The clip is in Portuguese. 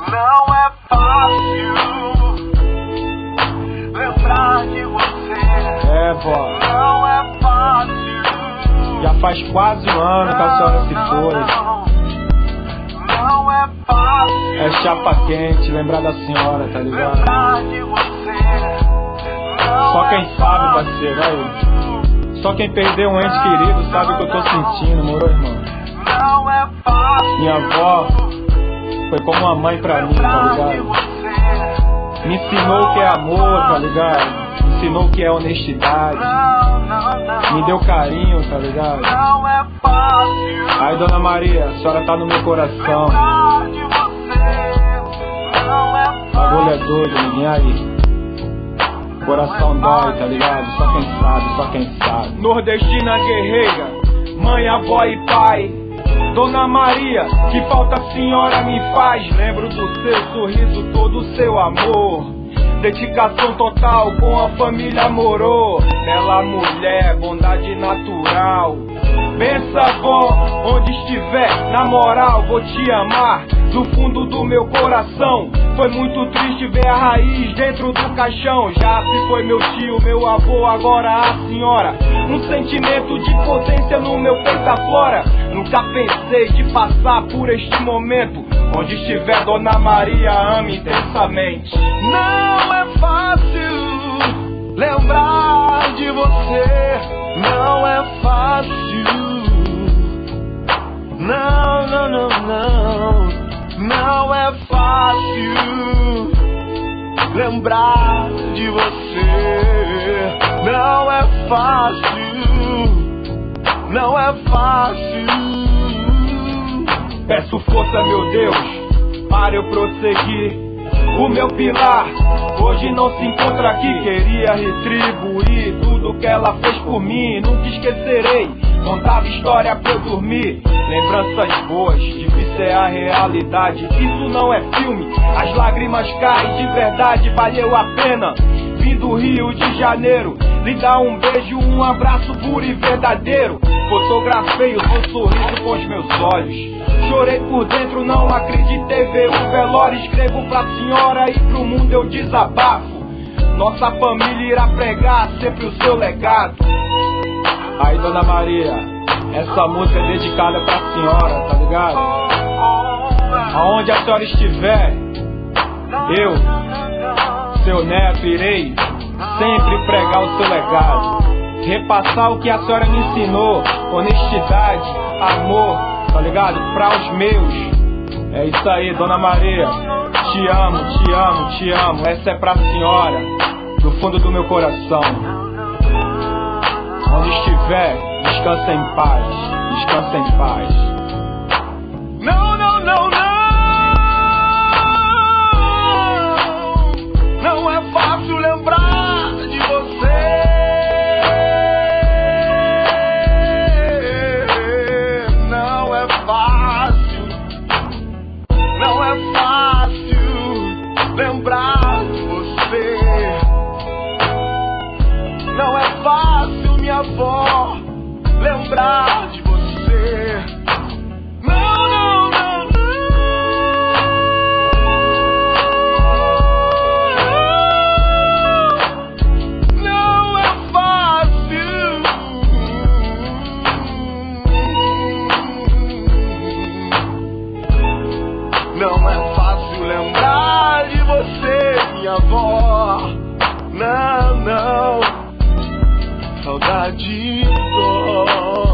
Não é fácil lembrar de você. É, vó. Não é fácil. Já faz quase um ano que a senhora se foi. Não é fácil. É chapa quente lembrar da senhora, tá ligado? Lembrar de você. Só quem sabe, parceiro, aí. Só quem perdeu um ente querido sabe o que eu tô sentindo, moro, irmão? Não é fácil. Minha avó foi como uma mãe pra mim, tá ligado? Me ensinou o que é amor, tá ligado? Me ensinou o que é honestidade. Me deu carinho, tá ligado? Não é fácil. Aí, Dona Maria, a senhora tá no meu coração. Lembrar de você. Não é O fácil. bagulho é doido, ninguém aí. Coração dói, tá ligado? Só quem sabe, só quem sabe. Nordestina guerreira, mãe, avó e pai. Dona Maria, que falta a senhora me faz. Lembro do seu sorriso, todo o seu amor. Dedicação total com a família morou. Bela mulher, bondade natural. Pensa, vó, onde estiver, na moral, vou te amar do fundo do meu coração. Foi muito triste ver a raiz dentro do caixão. Já se foi meu tio, meu avô, agora a senhora. Um sentimento de potência no meu peito aflora. Nunca pensei de passar por este momento. Onde estiver, Dona Maria, ame intensamente. Não é fácil lembrar de você. Não é fácil. Não, não, não, não. Não é fácil lembrar de você. Não é fácil. Não é fácil. Peço força, meu Deus, para eu prosseguir. O meu pilar hoje não se encontra aqui. Queria retribuir tudo que ela fez por mim. Nunca esquecerei, contava história pra eu dormir. Lembranças boas, difícil é a realidade. Isso não é filme, as lágrimas caem de verdade. Valeu a pena, vim do Rio de Janeiro. Lhe dar um beijo, um abraço puro e verdadeiro. Fotografei o seu sorriso com os meus olhos. Chorei por dentro, não acreditei ver o velório. Escrevo pra senhora e pro mundo eu desabafo. Nossa família irá pregar sempre o seu legado. Aí, Dona Maria, essa música é dedicada pra senhora, tá ligado? Aonde a senhora estiver, eu, seu neto, irei sempre pregar o seu legado. Repassar o que a senhora me ensinou. Honestidade, amor, tá ligado? Pra os meus. É isso aí, Dona Maria. Te amo, te amo, te amo. Essa é pra senhora, do fundo do meu coração. Onde estiver, descansa em paz. Descansa em paz. Não, não, não, não. Não é fácil lembrar de você. Não é fácil. Não é fácil lembrar de você. Não é fácil, minha avó, lembrar de você. Não, não, não, não. Não é fácil. Não é fácil lembrar de você, minha avó. Não, não. Saudade dói.